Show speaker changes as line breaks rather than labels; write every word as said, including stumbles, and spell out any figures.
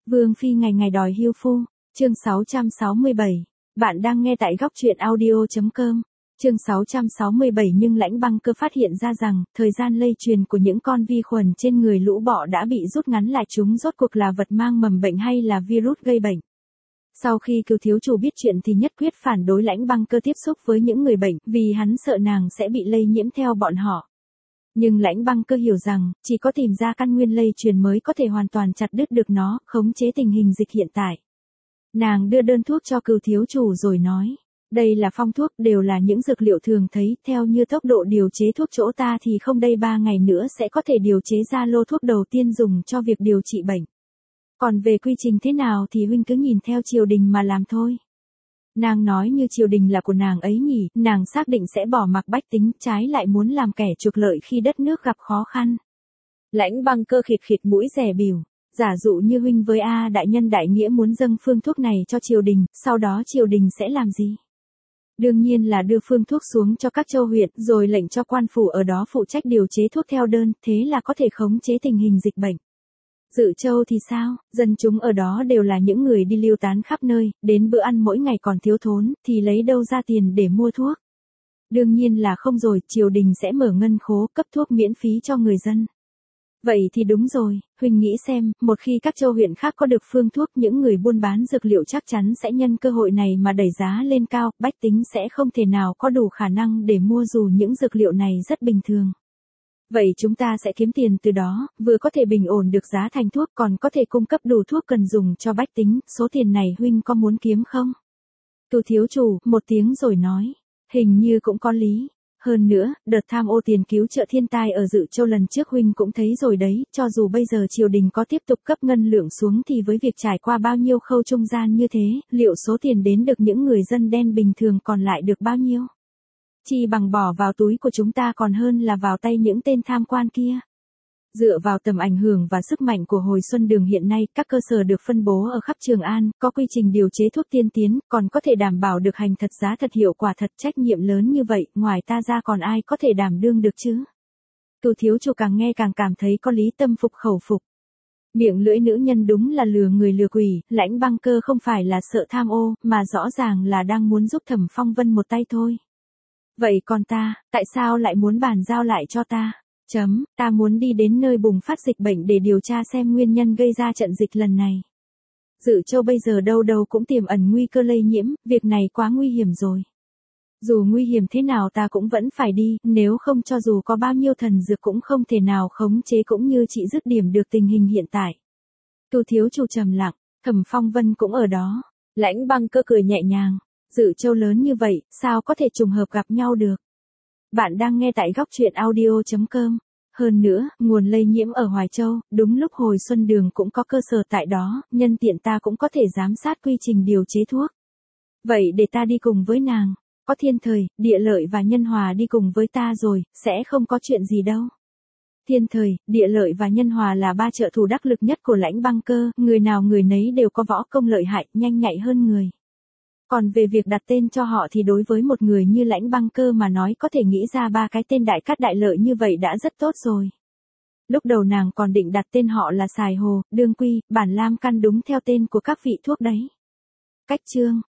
Vương phi ngày ngày đòi hưu phu, chương sáu trăm sáu mươi bảy. Bạn đang nghe tại góc truyện audio.com. Chương sáu trăm sáu mươi bảy nhưng Lãnh Băng Cơ phát hiện ra rằng, thời gian lây truyền của những con vi khuẩn trên người lũ bọ đã bị rút ngắn lại, chúng rốt cuộc là vật mang mầm bệnh hay là virus gây bệnh. Sau khi Cửu thiếu chủ biết chuyện thì nhất quyết phản đối Lãnh Băng Cơ tiếp xúc với những người bệnh, vì hắn sợ nàng sẽ bị lây nhiễm theo bọn họ. Nhưng Lãnh Băng Cơ hiểu rằng, chỉ có tìm ra căn nguyên lây truyền mới có thể hoàn toàn chặt đứt được nó, khống chế tình hình dịch hiện tại. Nàng đưa đơn thuốc cho Cửu thiếu chủ rồi nói, đây là phong thuốc, đều là những dược liệu thường thấy, theo như tốc độ điều chế thuốc chỗ ta thì không đây ba ngày nữa sẽ có thể điều chế ra lô thuốc đầu tiên dùng cho việc điều trị bệnh. Còn về quy trình thế nào thì huynh cứ nhìn theo triều đình mà làm thôi. Nàng nói như triều đình là của nàng ấy nhỉ, nàng xác định sẽ bỏ mặc bách tính, trái lại muốn làm kẻ trục lợi khi đất nước gặp khó khăn. Lãnh Băng Cơ khịt khịt mũi dè bỉu, giả dụ như huynh với A đại nhân đại nghĩa muốn dâng phương thuốc này cho triều đình, sau đó triều đình sẽ làm gì? Đương nhiên là đưa phương thuốc xuống cho các châu huyện, rồi lệnh cho quan phủ ở đó phụ trách điều chế thuốc theo đơn, thế là có thể khống chế tình hình dịch bệnh. Dự Châu thì sao, dân chúng ở đó đều là những người đi lưu tán khắp nơi, đến bữa ăn mỗi ngày còn thiếu thốn, thì lấy đâu ra tiền để mua thuốc? Đương nhiên là không rồi, triều đình sẽ mở ngân khố cấp thuốc miễn phí cho người dân. Vậy thì đúng rồi, huynh nghĩ xem, một khi các châu huyện khác có được phương thuốc, những người buôn bán dược liệu chắc chắn sẽ nhân cơ hội này mà đẩy giá lên cao, bách tính sẽ không thể nào có đủ khả năng để mua dù những dược liệu này rất bình thường. Vậy chúng ta sẽ kiếm tiền từ đó, vừa có thể bình ổn được giá thành thuốc còn có thể cung cấp đủ thuốc cần dùng cho bách tính, số tiền này huynh có muốn kiếm không? Cửu thiếu chủ, một tiếng rồi nói, hình như cũng có lý. Hơn nữa, đợt tham ô tiền cứu trợ thiên tai ở Dự Châu lần trước huynh cũng thấy rồi đấy, cho dù bây giờ triều đình có tiếp tục cấp ngân lượng xuống thì với việc trải qua bao nhiêu khâu trung gian như thế, liệu số tiền đến được những người dân đen bình thường còn lại được bao nhiêu? Chi bằng bỏ vào túi của chúng ta còn hơn là vào tay những tên tham quan kia. Dựa vào tầm ảnh hưởng và sức mạnh của Hồi Xuân Đường hiện nay, các cơ sở được phân bố ở khắp Trường An, có quy trình điều chế thuốc tiên tiến, còn có thể đảm bảo được hành thật giá thật hiệu quả thật, trách nhiệm lớn như vậy, ngoài ta ra còn ai có thể đảm đương được chứ? Cửu thiếu chủ càng nghe càng cảm thấy có lý, tâm phục khẩu phục. Miệng lưỡi nữ nhân đúng là lừa người lừa quỷ, Lãnh Băng Cơ không phải là sợ tham ô, mà rõ ràng là đang muốn giúp Thẩm Phong Vân một tay thôi. Vậy còn ta, tại sao lại muốn bàn giao lại cho ta? Chấm, ta muốn đi đến nơi bùng phát dịch bệnh để điều tra xem nguyên nhân gây ra trận dịch lần này. Dự Châu bây giờ đâu đâu cũng tiềm ẩn nguy cơ lây nhiễm, việc này quá nguy hiểm rồi. Dù nguy hiểm thế nào ta cũng vẫn phải đi, nếu không cho dù có bao nhiêu thần dược cũng không thể nào khống chế cũng như trị dứt điểm được tình hình hiện tại. Cửu thiếu chủ trầm lặng, Thẩm Phong Vân cũng ở đó. Lãnh Băng Cơ cười nhẹ nhàng, Dự Châu lớn như vậy, sao có thể trùng hợp gặp nhau được? Bạn đang nghe tại góc truyện audio.com. Hơn nữa, nguồn lây nhiễm ở Hoài Châu, đúng lúc Hồi Xuân Đường cũng có cơ sở tại đó, nhân tiện ta cũng có thể giám sát quy trình điều chế thuốc. Vậy để ta đi cùng với nàng, có Thiên Thời, Địa Lợi và Nhân Hòa đi cùng với ta rồi, sẽ không có chuyện gì đâu. Thiên Thời, Địa Lợi và Nhân Hòa là ba trợ thủ đắc lực nhất của Lãnh Băng Cơ, người nào người nấy đều có võ công lợi hại, nhanh nhạy hơn người. Còn về việc đặt tên cho họ thì đối với một người như Lãnh Băng Cơ mà nói có thể nghĩ ra ba cái tên đại cát đại lợi như vậy đã rất tốt rồi. Lúc đầu nàng còn định đặt tên họ là Sài Hồ, Đương Quy, Bản Lam Căn đúng theo tên của các vị thuốc đấy. Cách chương,